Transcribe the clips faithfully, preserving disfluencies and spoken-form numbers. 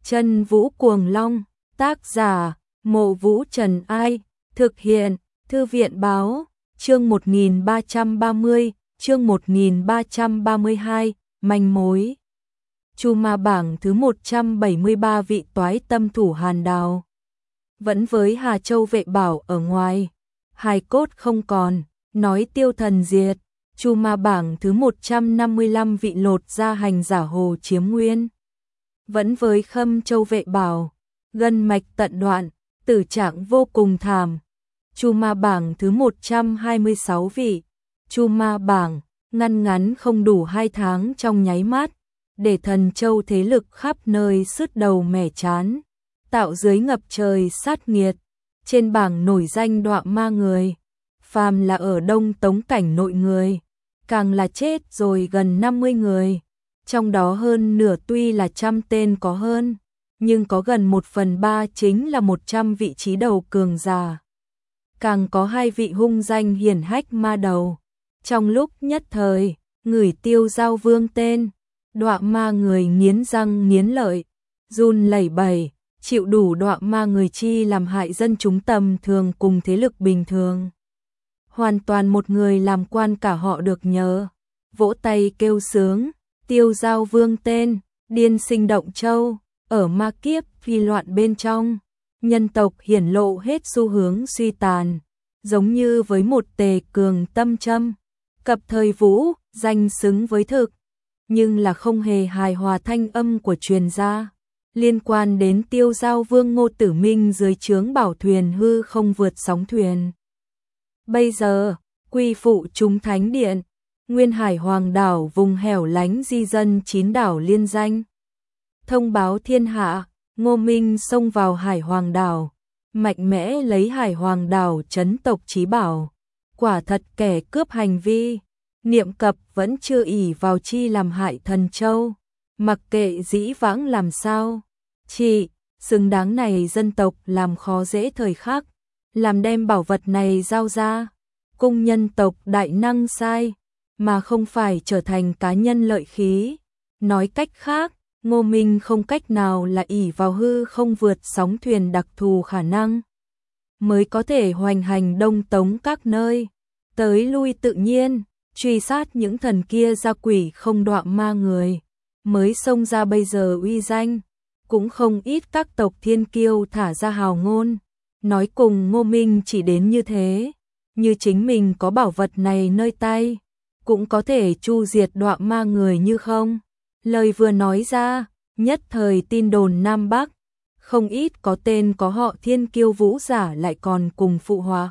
Chân Vũ Cuồng Long, tác giả, Mộ Vũ Trần Ai, thực hiện, Thư viện Báo, chương một nghìn ba trăm ba mươi, chương một nghìn ba trăm ba mươi hai, manh mối. Chu Ma bảng thứ một trăm bảy mươi ba vị toái tâm thủ Hàn Đào. Vẫn với Hà Châu Vệ Bảo ở ngoài, hài cốt không còn, nói tiêu thần diệt. Chu Ma bảng thứ một trăm năm mươi lăm vị lột ra hành giả hồ chiếm nguyên. Vẫn với Khâm Châu Vệ Bảo, gân mạch tận đoạn, tử trạng vô cùng thảm. Chu Ma bảng thứ một trăm hai mươi sáu vị. Chu Ma bảng, ngăn ngắn không đủ hai tháng trong nháy mắt, để Thần Châu thế lực khắp nơi sứt đầu mẻ chán, tạo dưới ngập trời sát nghiệt. Trên bảng nổi danh đọa ma người, phàm là ở Đông Tống cảnh nội người, càng là chết rồi gần năm mươi người. Trong đó hơn nửa tuy là trăm tên có hơn, nhưng có gần một phần ba chính là một trăm vị trí đầu cường giả. Càng có hai vị hung danh hiển hách ma đầu. Trong lúc nhất thời, ngửi Tiêu Giao Vương tên, đọa ma người nghiến răng nghiến lợi, run lẩy bẩy, chịu đủ đọa ma người chi làm hại dân chúng tầm thường cùng thế lực bình thường. Hoàn toàn một người làm quan cả họ được nhớ, vỗ tay kêu sướng. Tiêu Giao Vương tên, điên sinh động châu, ở ma kiếp phi loạn bên trong, nhân tộc hiển lộ hết xu hướng suy tàn, giống như với một tề cường tâm châm, cập thời vũ, danh xứng với thực, nhưng là không hề hài hòa thanh âm của truyền gia, liên quan đến Tiêu Giao Vương Ngô Tử Minh dưới trướng bảo thuyền hư không vượt sóng thuyền. Bây giờ, quy phụ chúng thánh điện, Nguyên Hải Hoàng đảo vùng hẻo lánh di dân chín đảo liên danh. Thông báo thiên hạ, Ngô Minh xông vào Hải Hoàng đảo, mạnh mẽ lấy Hải Hoàng đảo trấn tộc chí bảo. Quả thật kẻ cướp hành vi, niệm cập vẫn chưa ỷ vào chi làm hại Thần Châu, mặc kệ dĩ vãng làm sao. Chỉ, xứng đáng này dân tộc làm khó dễ thời khắc, làm đem bảo vật này giao ra, cung nhân tộc đại năng sai, mà không phải trở thành cá nhân lợi khí. Nói cách khác, Ngô Minh không cách nào là ỷ vào hư không vượt sóng thuyền đặc thù khả năng, mới có thể hoành hành Đông Tống các nơi, tới lui tự nhiên, truy sát những thần kia ra quỷ không đọa ma người, mới xông ra bây giờ uy danh. Cũng không ít các tộc thiên kiêu thả ra hào ngôn, nói cùng Ngô Minh chỉ đến như thế, như chính mình có bảo vật này nơi tay, cũng có thể chu diệt đọa ma người như không. Lời vừa nói ra, nhất thời tin đồn Nam Bắc, không ít có tên có họ thiên kiêu vũ giả lại còn cùng phụ họa.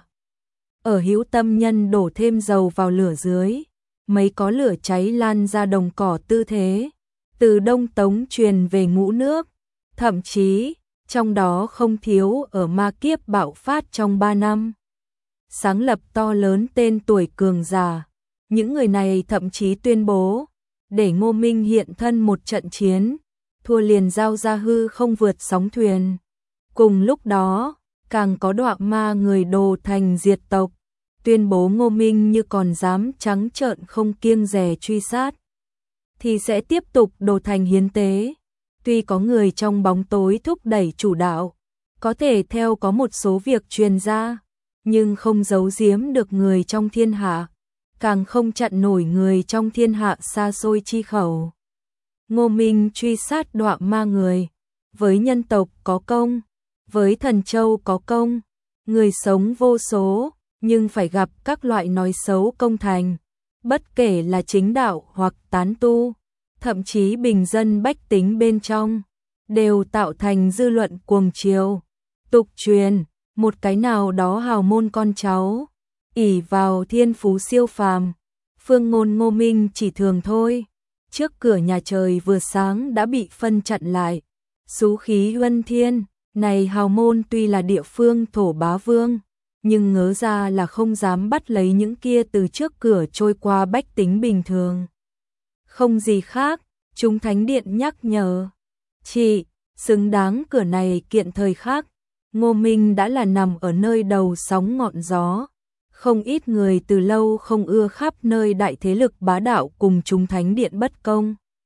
Ở hữu tâm nhân đổ thêm dầu vào lửa dưới, mấy có lửa cháy lan ra đồng cỏ tư thế, từ Đông Tống truyền về Ngũ Nước, thậm chí, trong đó không thiếu ở ma kiếp bạo phát trong ba năm. Sáng lập to lớn tên tuổi cường giả, những người này thậm chí tuyên bố, để Ngô Minh hiện thân một trận chiến, thua liền giao ra hư không vượt sóng thuyền. Cùng lúc đó, càng có đọa ma người đồ thành diệt tộc, tuyên bố Ngô Minh như còn dám trắng trợn không kiêng dè truy sát, thì sẽ tiếp tục đồ thành hiến tế. Tuy có người trong bóng tối thúc đẩy chủ đạo, có thể theo có một số việc truyền ra, nhưng không giấu giếm được người trong thiên hạ, càng không chặn nổi người trong thiên hạ xa xôi chi khẩu. Ngô Minh truy sát đọa ma người, với nhân tộc có công, với Thần Châu có công, người sống vô số, nhưng phải gặp các loại nói xấu công thành, bất kể là chính đạo hoặc tán tu, thậm chí bình dân bách tính bên trong, đều tạo thành dư luận cuồng chiều. Tục truyền, một cái nào đó hào môn con cháu, ỷ vào thiên phú siêu phàm, phương ngôn Ngô Minh chỉ thường thôi, trước cửa nhà trời vừa sáng đã bị phân chặn lại. Xú khí huân thiên, này hào môn tuy là địa phương thổ bá vương, nhưng ngớ ra là không dám bắt lấy những kia từ trước cửa trôi qua bách tính bình thường. Không gì khác, chúng thánh điện nhắc nhở. Chị, xứng đáng cửa này kiện thời khác, Ngô Minh đã là nằm ở nơi đầu sóng ngọn gió. Không ít người từ lâu không ưa khắp nơi đại thế lực bá đạo cùng chúng thánh điện bất công.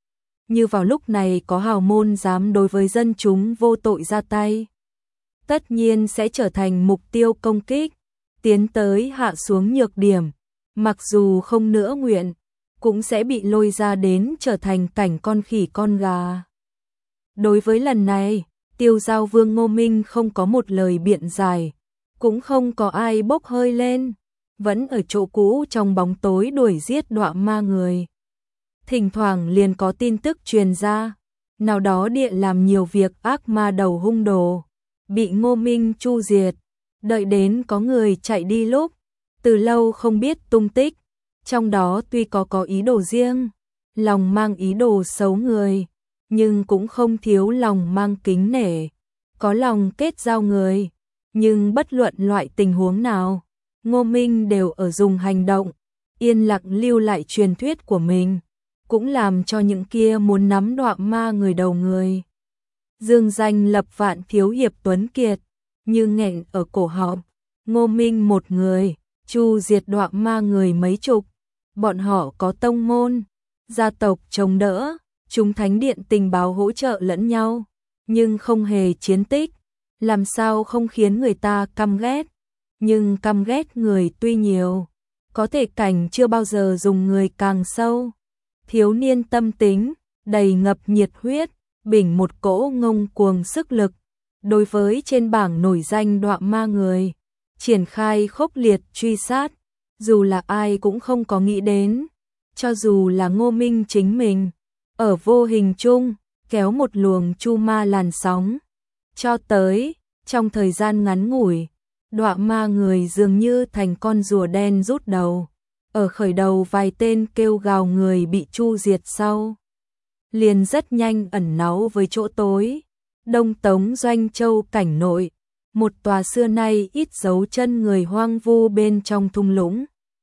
như vào lúc này có hào môn dám đối với dân chúng vô tội ra tay, tất nhiên sẽ trở thành mục tiêu công kích, tiến tới hạ xuống nhược điểm, mặc dù không nữa nguyện, cũng sẽ bị lôi ra đến trở thành cảnh con khỉ con gà. Đối với lần này, Tiêu Giao Vương Ngô Minh không có một lời biện giải, cũng không có ai bốc hơi lên, vẫn ở chỗ cũ trong bóng tối đuổi giết đọa ma người. Thỉnh thoảng liền có tin tức truyền ra, nào đó địa làm nhiều việc ác ma đầu hung đồ, bị Ngô Minh chu diệt, đợi đến có người chạy đi lúc, từ lâu không biết tung tích, trong đó tuy có có ý đồ riêng, lòng mang ý đồ xấu người, nhưng cũng không thiếu lòng mang kính nể, có lòng kết giao người, nhưng bất luận loại tình huống nào, Ngô Minh đều ở dùng hành động, yên lặng lưu lại truyền thuyết của mình, cũng làm cho những kia muốn nắm đọa ma người đầu người. Dương danh lập vạn thiếu hiệp tuấn kiệt, như nghẹn ở cổ họng, Ngô Minh một người, chu diệt đọa ma người mấy chục, bọn họ có tông môn, gia tộc chống đỡ, chúng thánh điện tình báo hỗ trợ lẫn nhau, nhưng không hề chiến tích, làm sao không khiến người ta căm ghét, nhưng căm ghét người tuy nhiều, có thể cảnh chưa bao giờ dùng người càng sâu. Thiếu niên tâm tính, đầy ngập nhiệt huyết, bình một cỗ ngông cuồng sức lực, đối với trên bảng nổi danh đọa ma người, triển khai khốc liệt truy sát, dù là ai cũng không có nghĩ đến, cho dù là Ngô Minh chính mình, ở vô hình chung, kéo một luồng chu ma làn sóng, cho tới, trong thời gian ngắn ngủi, đọa ma người dường như thành con rùa đen rút đầu. Ở khởi đầu vài tên kêu gào người bị chu diệt sau, liền rất nhanh ẩn náu với chỗ tối. Đông Tống Doanh Châu cảnh nội, một tòa xưa nay ít dấu chân người hoang vu bên trong thung lũng.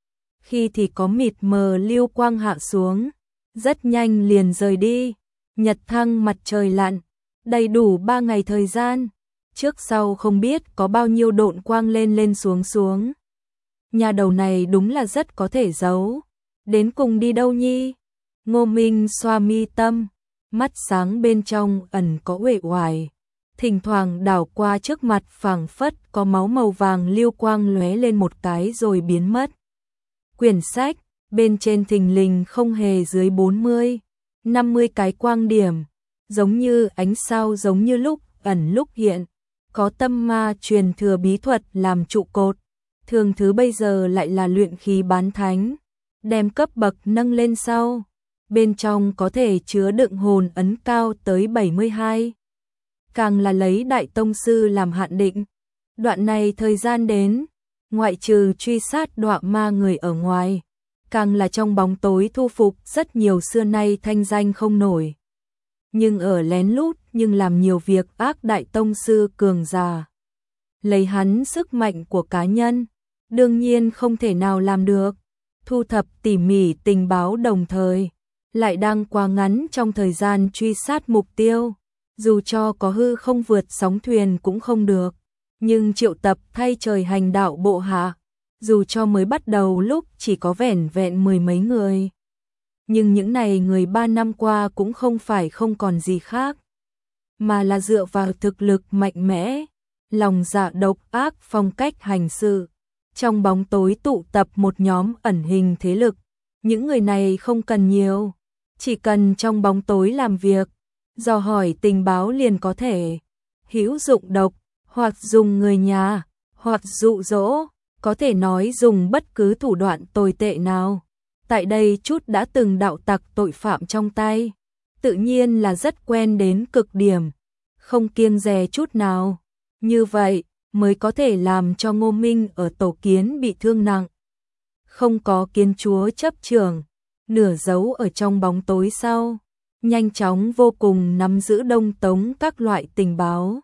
Khi thì có mịt mờ lưu quang hạ xuống, rất nhanh liền rời đi. Nhật thăng mặt trời lặn, đầy đủ ba ngày thời gian, trước sau không biết có bao nhiêu độn quang lên lên xuống xuống. Nhà đầu này đúng là rất có thể giấu. Đến cùng đi đâu nhi? Ngô Minh xoa mi tâm, mắt sáng bên trong ẩn có uể oải, thỉnh thoảng đảo qua trước mặt phảng phất có máu màu vàng lưu quang lóe lên một cái rồi biến mất. Quyển sách, bên trên thình lình không hề dưới bốn mươi, năm mươi cái quang điểm, giống như ánh sao giống như lúc ẩn lúc hiện, có tâm ma truyền thừa bí thuật làm trụ cột. Thường thứ bây giờ lại là luyện khí bán thánh, đem cấp bậc nâng lên sau, bên trong có thể chứa đựng hồn ấn cao tới bảy mươi hai. Càng là lấy đại tông sư làm hạn định. Đoạn này thời gian đến, ngoại trừ truy sát đọa ma người ở ngoài, càng là trong bóng tối thu phục rất nhiều xưa nay thanh danh không nổi. Nhưng ở lén lút nhưng làm nhiều việc ác đại tông sư cường già. Lấy hắn sức mạnh của cá nhân, đương nhiên không thể nào làm được, thu thập tỉ mỉ tình báo đồng thời, lại đang quá ngắn trong thời gian truy sát mục tiêu, dù cho có hư không vượt sóng thuyền cũng không được, nhưng triệu tập thay trời hành đạo bộ hạ, dù cho mới bắt đầu lúc chỉ có vẻn vẹn mười mấy người. Nhưng những này người ba năm qua cũng không phải không còn gì khác, mà là dựa vào thực lực mạnh mẽ, lòng dạ độc ác phong cách hành sự. Trong bóng tối tụ tập một nhóm ẩn hình thế lực, những người này không cần nhiều, chỉ cần trong bóng tối làm việc, dò hỏi tình báo liền có thể, hữu dụng độc, hoặc dùng người nhà, hoặc dụ dỗ, có thể nói dùng bất cứ thủ đoạn tồi tệ nào. Tại đây chút đã từng đạo tặc tội phạm trong tay, tự nhiên là rất quen đến cực điểm, không kiêng dè chút nào. Như vậy mới có thể làm cho Ngô Minh ở tổ kiến bị thương nặng. Không có kiến chúa chấp trưởng, nửa giấu ở trong bóng tối sau, nhanh chóng vô cùng nắm giữ Đông Tống các loại tình báo.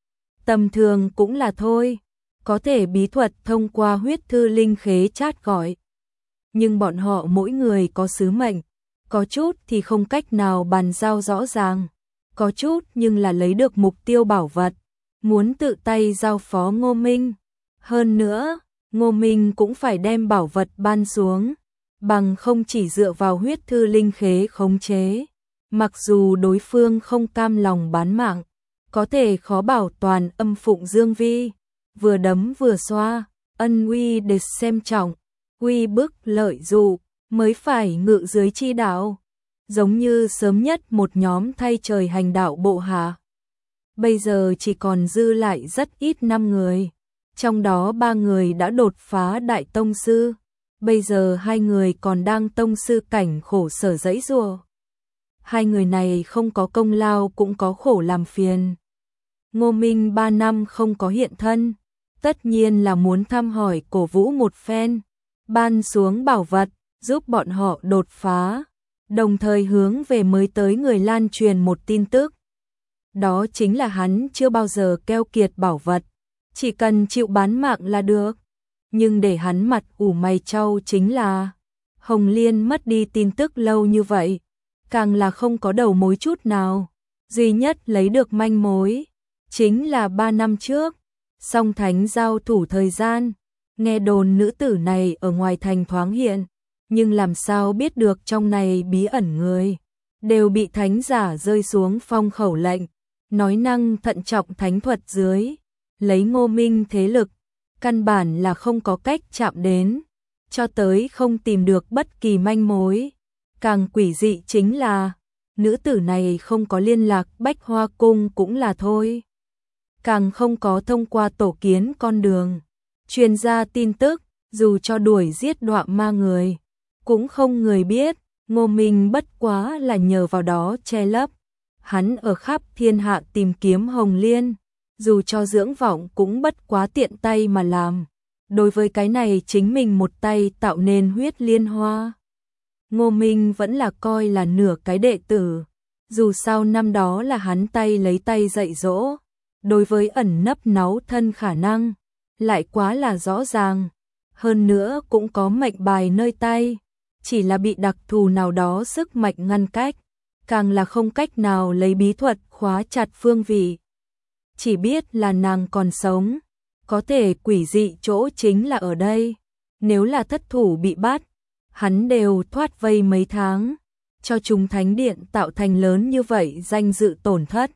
Tầm thường cũng là thôi, có thể bí thuật thông qua huyết thư linh khế chát gọi. Nhưng bọn họ mỗi người có sứ mệnh, có chút thì không cách nào bàn giao rõ ràng, có chút nhưng là lấy được mục tiêu bảo vật, muốn tự tay giao phó Ngô Minh. Hơn nữa, Ngô Minh cũng phải đem bảo vật ban xuống, bằng không chỉ dựa vào huyết thư linh khế khống chế, Mặc dù đối phương không cam lòng bán mạng, có thể khó bảo toàn âm phụng Dương Vi, vừa đấm vừa xoa, ân uy để xem trọng, uy bức lợi dụ, mới phải ngự dưới chi đạo, giống như sớm nhất một nhóm thay trời hành đạo bộ hạ. Bây giờ chỉ còn dư lại rất ít năm người, trong đó ba người đã đột phá đại tông sư, bây giờ hai người còn đang tông sư cảnh khổ sở giãy giụa. Hai người này không có công lao cũng có khổ làm phiền. Ngô Minh ba năm không có hiện thân, tất nhiên là muốn thăm hỏi cổ vũ một phen, ban xuống bảo vật, giúp bọn họ đột phá, đồng thời hướng về mới tới người lan truyền một tin tức. Đó chính là hắn chưa bao giờ keo kiệt bảo vật, chỉ cần chịu bán mạng là được. Nhưng để hắn mặt ủ mày chau chính là Hồng Liên mất đi tin tức lâu như vậy, càng là không có đầu mối chút nào. Duy nhất lấy được manh mối chính là ba năm trước, Song Thánh giao thủ thời gian, nghe đồn nữ tử này ở ngoài thành thoáng hiện, nhưng làm sao biết được trong này bí ẩn người, đều bị thánh giả rơi xuống phong khẩu lệnh, nói năng thận trọng thánh thuật dưới, lấy Ngô Minh thế lực, căn bản là không có cách chạm đến, cho tới không tìm được bất kỳ manh mối. Càng quỷ dị chính là, nữ tử này không có liên lạc Bách Hoa Cung cũng là thôi. Càng không có thông qua tổ kiến con đường, truyền ra tin tức, dù cho đuổi giết đọa ma người, cũng không người biết, Ngô Minh bất quá là nhờ vào đó che lấp. Hắn ở khắp thiên hạ tìm kiếm Hồng Liên, dù cho dưỡng vọng cũng bất quá tiện tay mà làm. Đối với cái này chính mình một tay tạo nên huyết liên hoa. Ngô Minh vẫn là coi là nửa cái đệ tử, dù sao năm đó là hắn tay lấy tay dạy dỗ, đối với ẩn nấp náu thân khả năng, lại quá là rõ ràng, hơn nữa cũng có mệnh bài nơi tay, chỉ là bị đặc thù nào đó sức mạnh ngăn cách, càng là không cách nào lấy bí thuật khóa chặt phương vị. Chỉ biết là nàng còn sống, có thể quỷ dị chỗ chính là ở đây, nếu là thất thủ bị bắt, hắn đều thoát vây mấy tháng, cho chúng thánh điện tạo thành lớn như vậy danh dự tổn thất.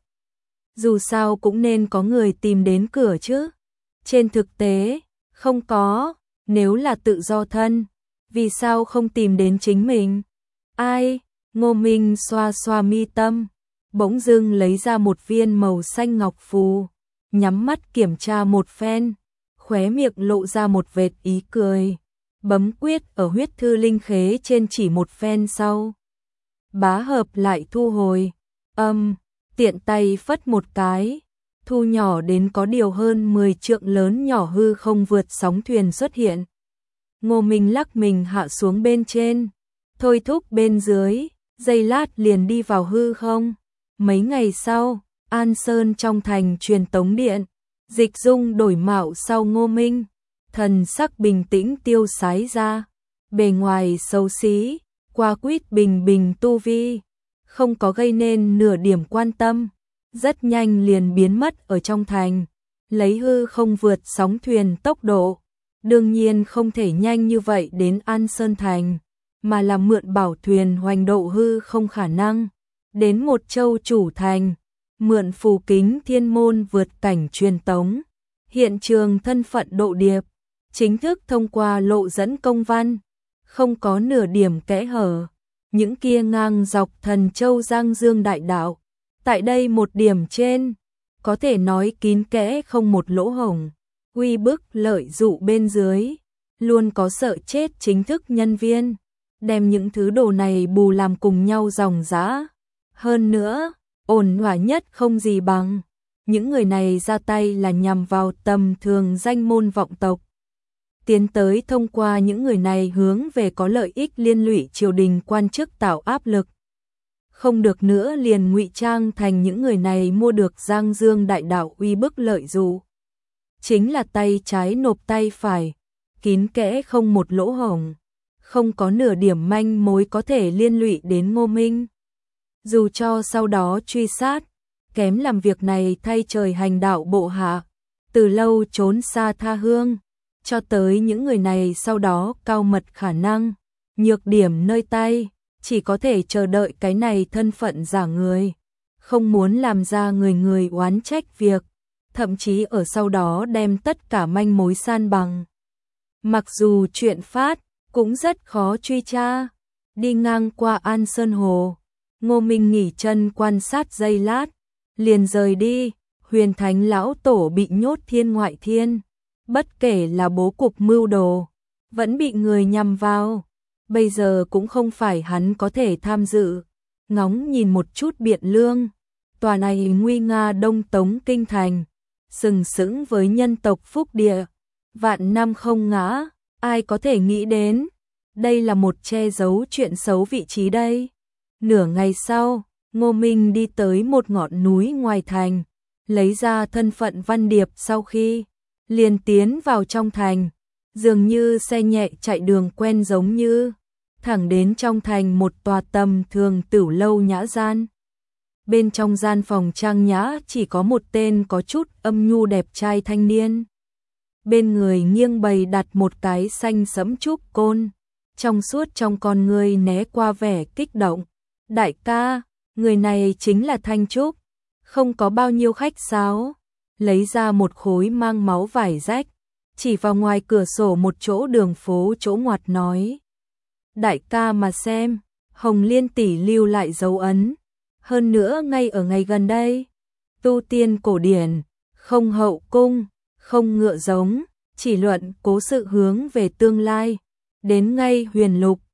Dù sao cũng nên có người tìm đến cửa chứ. Trên thực tế, không có, nếu là tự do thân, vì sao không tìm đến chính mình? Ai? Ngô Minh xoa xoa mi tâm, bỗng dưng lấy ra một viên màu xanh ngọc phù, nhắm mắt kiểm tra một phen, khóe miệng lộ ra một vệt ý cười, bấm quyết ở huyết thư linh khế trên chỉ một phen sau. Bá hợp lại thu hồi, âm, tiện tay phất một cái, thu nhỏ đến có điều hơn mười trượng lớn nhỏ hư không vượt sóng thuyền xuất hiện. Ngô Minh lắc mình hạ xuống bên trên, thôi thúc bên dưới, giây lát liền đi vào hư không. Mấy ngày sau, An Sơn trong thành truyền tống điện, Dịch Dung đổi mạo sau Ngô Minh, thần sắc bình tĩnh tiêu sái ra, bề ngoài xấu xí, qua quýt bình bình tu vi, không có gây nên nửa điểm quan tâm, rất nhanh liền biến mất ở trong thành, lấy hư không vượt sóng thuyền tốc độ, đương nhiên không thể nhanh như vậy đến An Sơn thành, mà là mượn bảo thuyền hoành độ hư không khả năng, đến một châu chủ thành, mượn phù kính thiên môn vượt cảnh truyền tống, hiện trường thân phận độ điệp, chính thức thông qua lộ dẫn công văn, không có nửa điểm kẽ hở, những kia ngang dọc thần châu Giang Dương đại đạo, tại đây một điểm trên, có thể nói kín kẽ không một lỗ hổng, uy bức lợi dụ bên dưới, luôn có sợ chết chính thức nhân viên, đem những thứ đồ này bù làm cùng nhau dòng dã. Hơn nữa, ổn thỏa nhất không gì bằng, những người này ra tay là nhằm vào tầm thường danh môn vọng tộc. Tiến tới thông qua những người này hướng về có lợi ích liên lụy triều đình quan chức tạo áp lực. Không được nữa liền ngụy trang thành những người này mua được Giang Dương đại đạo uy bức lợi dụ. Chính là tay trái nộp tay phải, kín kẽ không một lỗ hổng, không có nửa điểm manh mối có thể liên lụy đến Ngô Minh. Dù cho sau đó truy sát, kém làm việc này thay trời hành đạo bộ hạ, từ lâu trốn xa tha hương, cho tới những người này sau đó cao mật khả năng, nhược điểm nơi tay, chỉ có thể chờ đợi cái này thân phận giả người, không muốn làm ra người người oán trách việc, thậm chí ở sau đó đem tất cả manh mối san bằng. Mặc dù chuyện phát cũng rất khó truy tra. Đi ngang qua An Sơn Hồ, Ngô Minh nghỉ chân quan sát giây lát, liền rời đi. Huyền Thánh lão tổ bị nhốt thiên ngoại thiên, bất kể là bố cục mưu đồ, vẫn bị người nhằm vào, bây giờ cũng không phải hắn có thể tham dự. Ngóng nhìn một chút Biện Lương, tòa này nguy nga Đông Tống kinh thành, sừng sững với nhân tộc phúc địa, vạn năm không ngã, ai có thể nghĩ đến, đây là một che giấu chuyện xấu vị trí đây. Nửa ngày sau, Ngô Minh đi tới một ngọn núi ngoài thành, lấy ra thân phận Văn Điệp sau khi liền tiến vào trong thành, dường như xe nhẹ chạy đường quen giống như, thẳng đến trong thành một tòa tầm thường tửu lâu nhã gian. Bên trong gian phòng trang nhã chỉ có một tên có chút âm nhu đẹp trai thanh niên. Bên người nghiêng bày đặt một cái xanh sẫm trúc côn, trong suốt trong con người né qua vẻ kích động. Đại ca, người này chính là Thanh Trúc, không có bao nhiêu khách sáo, lấy ra một khối mang máu vải rách, chỉ vào ngoài cửa sổ một chỗ đường phố chỗ ngoặt nói. Đại ca mà xem, Hồng Liên tỷ lưu lại dấu ấn, hơn nữa ngay ở ngày gần đây, tu tiên cổ điển, không hậu cung, không ngựa giống, chỉ luận cố sự hướng về tương lai, đến ngay huyền lục,